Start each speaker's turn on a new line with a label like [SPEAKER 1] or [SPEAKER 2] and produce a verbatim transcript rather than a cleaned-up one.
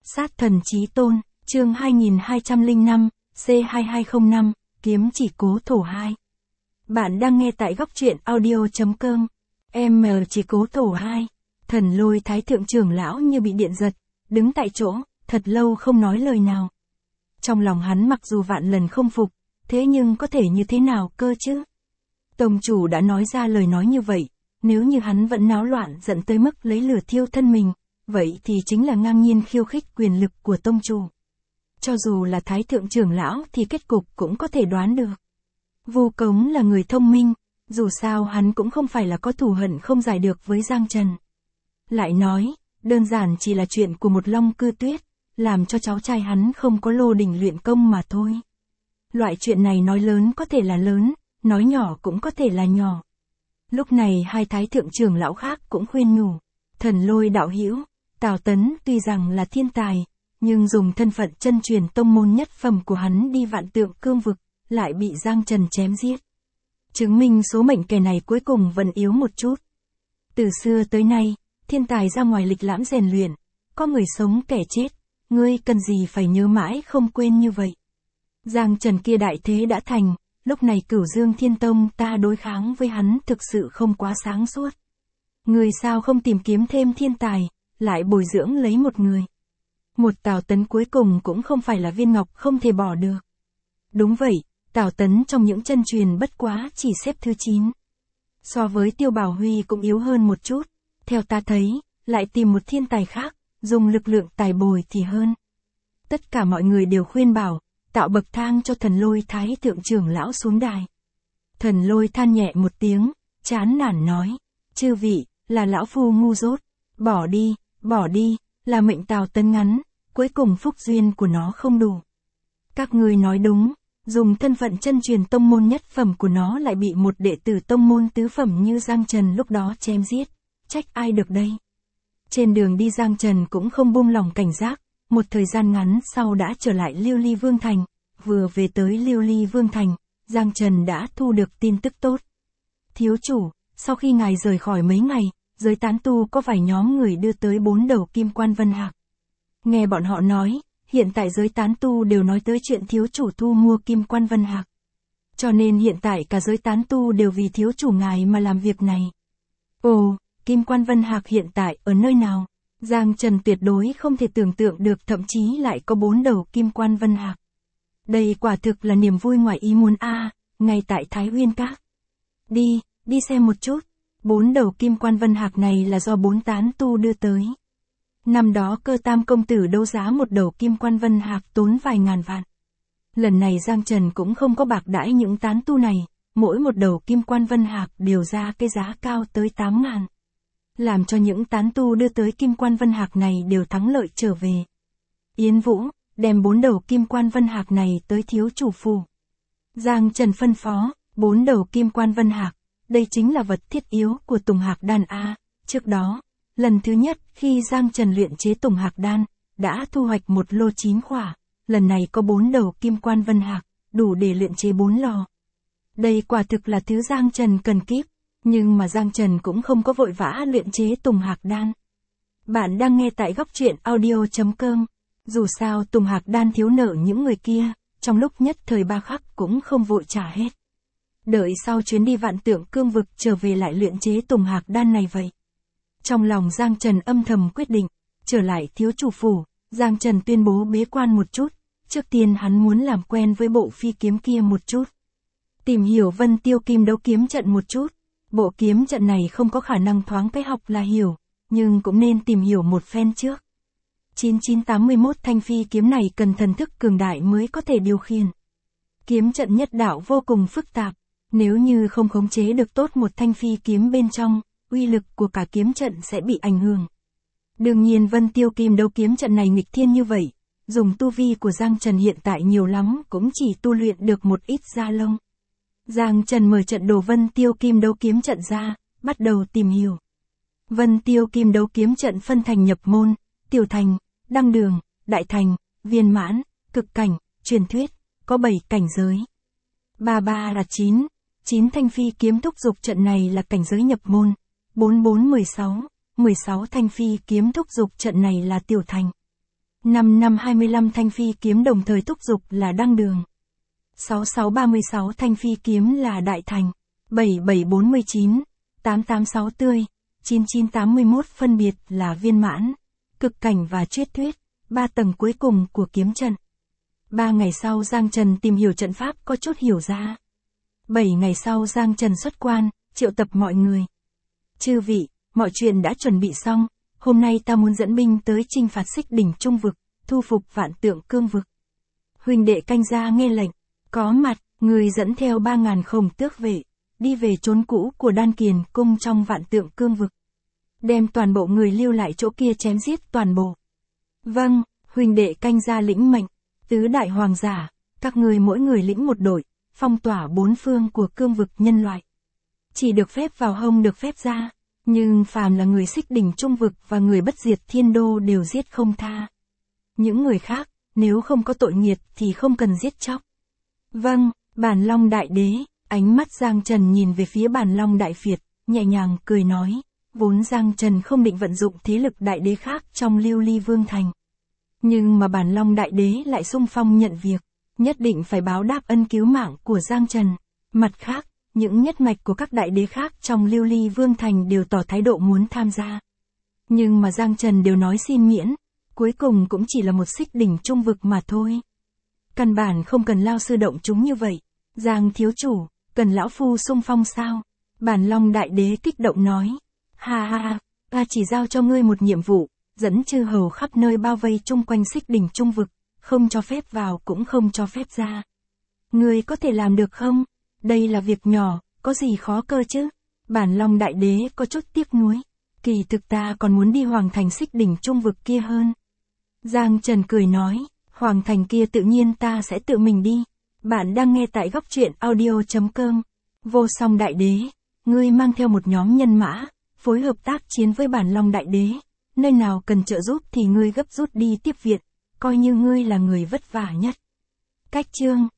[SPEAKER 1] Sát thần chí tôn, chương hai nghìn hai trăm lẻ năm, C hai hai không năm, kiếm chỉ cố thổ hai. Bạn đang nghe tại góc truyện audio.com. M chỉ cố thổ hai. Thần Lôi Thái thượng trưởng lão như bị điện giật, đứng tại chỗ, thật lâu không nói lời nào. Trong lòng hắn mặc dù vạn lần không phục, thế nhưng có thể như thế nào cơ chứ? Tông chủ đã nói ra lời nói như vậy, nếu như hắn vẫn náo loạn giận tới mức lấy lửa thiêu thân mình, vậy thì chính là ngang nhiên khiêu khích quyền lực của tông chủ. Cho dù là Thái thượng trưởng lão thì kết cục cũng có thể đoán được. Vu Cống là người thông minh, dù sao hắn cũng không phải là có thù hận không giải được với Giang Trần. Lại nói, đơn giản chỉ là chuyện của một Long Cư Tuyết, làm cho cháu trai hắn không có lô đỉnh luyện công mà thôi. Loại chuyện này nói lớn có thể là lớn, nói nhỏ cũng có thể là nhỏ. Lúc này hai thái thượng trưởng lão khác cũng khuyên nhủ, Thần Lôi đạo hữu, Tào Tấn tuy rằng là thiên tài, nhưng dùng thân phận chân truyền tông môn nhất phẩm của hắn đi vạn tượng cương vực, lại bị Giang Trần chém giết. Chứng minh số mệnh kẻ này cuối cùng vẫn yếu một chút. Từ xưa tới nay, thiên tài ra ngoài lịch lãm rèn luyện, có người sống kẻ chết, ngươi cần gì phải nhớ mãi không quên như vậy. Giang Trần kia đại thế đã thành, lúc này Cửu Dương Thiên Tông ta đối kháng với hắn thực sự không quá sáng suốt. Người sao không tìm kiếm thêm thiên tài, lại bồi dưỡng lấy một người. Một Tào Tấn cuối cùng cũng không phải là viên ngọc không thể bỏ được. Đúng vậy, Tào Tấn trong những chân truyền bất quá chỉ xếp thứ chín. So với Tiêu Bảo Huy cũng yếu hơn một chút, theo ta thấy, lại tìm một thiên tài khác, dùng lực lượng tài bồi thì hơn. Tất cả mọi người đều khuyên bảo, tạo bậc thang cho Thần Lôi Thái thượng trưởng lão xuống đài. Thần Lôi than nhẹ một tiếng, chán nản nói, chư vị, là lão phu ngu dốt, bỏ đi, bỏ đi, là mệnh Tào Tấn ngắn, cuối cùng phúc duyên của nó không đủ. Các ngươi nói đúng, dùng thân phận chân truyền tông môn nhất phẩm của nó lại bị một đệ tử tông môn tứ phẩm như Giang Trần lúc đó chém giết, trách ai được đây. Trên đường đi Giang Trần cũng không buông lòng cảnh giác, một thời gian ngắn sau đã trở lại Liêu Ly Vương Thành, vừa về tới Liêu Ly Vương Thành, Giang Trần đã thu được tin tức tốt. Thiếu chủ, sau khi ngài rời khỏi mấy ngày, giới tán tu có vài nhóm người đưa tới bốn đầu kim quan vân hạc. Nghe bọn họ nói, hiện tại giới tán tu đều nói tới chuyện thiếu chủ thu mua kim quan vân hạc. Cho nên hiện tại cả giới tán tu đều vì thiếu chủ ngài mà làm việc này. Ồ, kim quan vân hạc hiện tại ở nơi nào? Giang Trần tuyệt đối không thể tưởng tượng được thậm chí lại có bốn đầu kim quan vân hạc. Đây quả thực là niềm vui ngoài ý muốn a, à, ngay tại Thái Uyên Các. Đi, đi xem một chút. Bốn đầu kim quan vân hạc này là do bốn tán tu đưa tới. Năm đó Cơ Tam công tử đấu giá một đầu kim quan vân hạc tốn vài ngàn vạn. Lần này Giang Trần cũng không có bạc đãi những tán tu này, mỗi một đầu kim quan vân hạc đều ra cái giá cao tới tám ngàn. Làm cho những tán tu đưa tới kim quan vân hạc này đều thắng lợi trở về. Yến Vũ, đem bốn đầu kim quan vân hạc này tới thiếu chủ phủ. Giang Trần phân phó, bốn đầu kim quan vân hạc, đây chính là vật thiết yếu của Tùng Hạc Đan A. Trước đó, lần thứ nhất khi Giang Trần luyện chế Tùng Hạc Đan, đã thu hoạch một lô chín khỏa, lần này có bốn đầu kim quan vân hạc, đủ để luyện chế bốn lò. Đây quả thực là thứ Giang Trần cần kíp, nhưng mà Giang Trần cũng không có vội vã luyện chế Tùng Hạc Đan. Bạn đang nghe tại góc truyện audio.com, dù sao Tùng Hạc Đan thiếu nợ những người kia, trong lúc nhất thời ba khắc cũng không vội trả hết. Đợi sau chuyến đi vạn tượng cương vực trở về lại luyện chế Tùng Hạc Đan này vậy. Trong lòng Giang Trần âm thầm quyết định, trở lại thiếu chủ phủ, Giang Trần tuyên bố bế quan một chút, trước tiên hắn muốn làm quen với bộ phi kiếm kia một chút. Tìm hiểu Vân Tiêu Kim đấu kiếm trận một chút, bộ kiếm trận này không có khả năng thoáng cái học là hiểu, nhưng cũng nên tìm hiểu một phen trước. chín chín tám mốt thanh phi kiếm này cần thần thức cường đại mới có thể điều khiển. Kiếm trận nhất đạo vô cùng phức tạp, nếu như không khống chế được tốt một thanh phi kiếm bên trong, uy lực của cả kiếm trận sẽ bị ảnh hưởng. Đương nhiên Vân Tiêu Kim đấu kiếm trận này nghịch thiên như vậy, dùng tu vi của Giang Trần hiện tại nhiều lắm cũng chỉ tu luyện được một ít da lông. Giang Trần mở trận đồ Vân Tiêu Kim đấu kiếm trận ra, bắt đầu tìm hiểu. Vân Tiêu Kim đấu kiếm trận phân thành nhập môn, tiểu thành, đăng đường, đại thành, viên mãn, cực cảnh, truyền thuyết, có bảy cảnh giới. ba ba là chín, chín thanh phi kiếm thúc dục trận này là cảnh giới nhập môn, bốn bốn mười sáu, mười sáu thanh phi kiếm thúc dục trận này là tiểu thành. năm năm hai mươi lăm thanh phi kiếm đồng thời thúc giục là đăng đường. sáu sáu ba mươi sáu thanh phi kiếm là đại thành. bảy bảy bốn mươi chín, tám tám sáu tươi, chín chín tám mươi mốt phân biệt là viên mãn, cực cảnh và triết thuyết, ba tầng cuối cùng của kiếm trận. Ba ngày sau Giang Trần tìm hiểu trận pháp có chút hiểu ra. Bảy ngày sau Giang Trần xuất quan, triệu tập mọi người. Chư vị, mọi chuyện đã chuẩn bị xong, hôm nay ta muốn dẫn binh tới chinh phạt Xích Đỉnh Trung vực, thu phục Vạn Tượng Cương vực. Huynh đệ canh gia nghe lệnh, có mặt, người dẫn theo ba ngàn khổng tước vệ, đi về chốn cũ của Đan Kiền cung trong Vạn Tượng Cương vực. Đem toàn bộ người lưu lại chỗ kia chém giết toàn bộ. Vâng, huynh đệ canh gia lĩnh mệnh, tứ đại hoàng giả, các người mỗi người lĩnh một đội, phong tỏa bốn phương của cương vực nhân loại. Chỉ được phép vào không được phép ra, nhưng phàm là người Xích Đỉnh Trung vực và người bất diệt thiên đô đều giết không tha. Những người khác, nếu không có tội nghiệt thì không cần giết chóc. Vâng, Bản Long Đại Đế, ánh mắt Giang Trần nhìn về phía Bản Long Đại Phiệt, nhẹ nhàng cười nói, vốn Giang Trần không định vận dụng thế lực đại đế khác trong Lưu Ly Vương Thành. Nhưng mà Bản Long Đại Đế lại xung phong nhận việc, nhất định phải báo đáp ân cứu mạng của Giang Trần. Mặt khác, những nhất mạch của các đại đế khác trong Lưu Ly Vương Thành đều tỏ thái độ muốn tham gia. Nhưng mà Giang Trần đều nói xin miễn, cuối cùng cũng chỉ là một Xích Đỉnh Trung vực mà thôi. Căn bản không cần lao sư động chúng như vậy. Giang thiếu chủ, cần lão phu xung phong sao? Bản Long Đại Đế kích động nói. Ha ha ha, ta chỉ giao cho ngươi một nhiệm vụ, dẫn chư hầu khắp nơi bao vây chung quanh Xích Đỉnh Trung vực, không cho phép vào cũng không cho phép ra. Ngươi có thể làm được không? Đây là việc nhỏ, có gì khó cơ chứ? Bản Long Đại Đế có chút tiếc nuối. Kỳ thực ta còn muốn đi Hoàng Thành Xích Đỉnh Trung vực kia hơn. Giang Trần cười nói, Hoàng Thành kia tự nhiên ta sẽ tự mình đi. Bạn đang nghe tại góc truyện audio chấm com. Vô Song Đại Đế, ngươi mang theo một nhóm nhân mã, phối hợp tác chiến với Bản Long Đại Đế. Nơi nào cần trợ giúp thì ngươi gấp rút đi tiếp viện, coi như ngươi là người vất vả nhất. Cách chương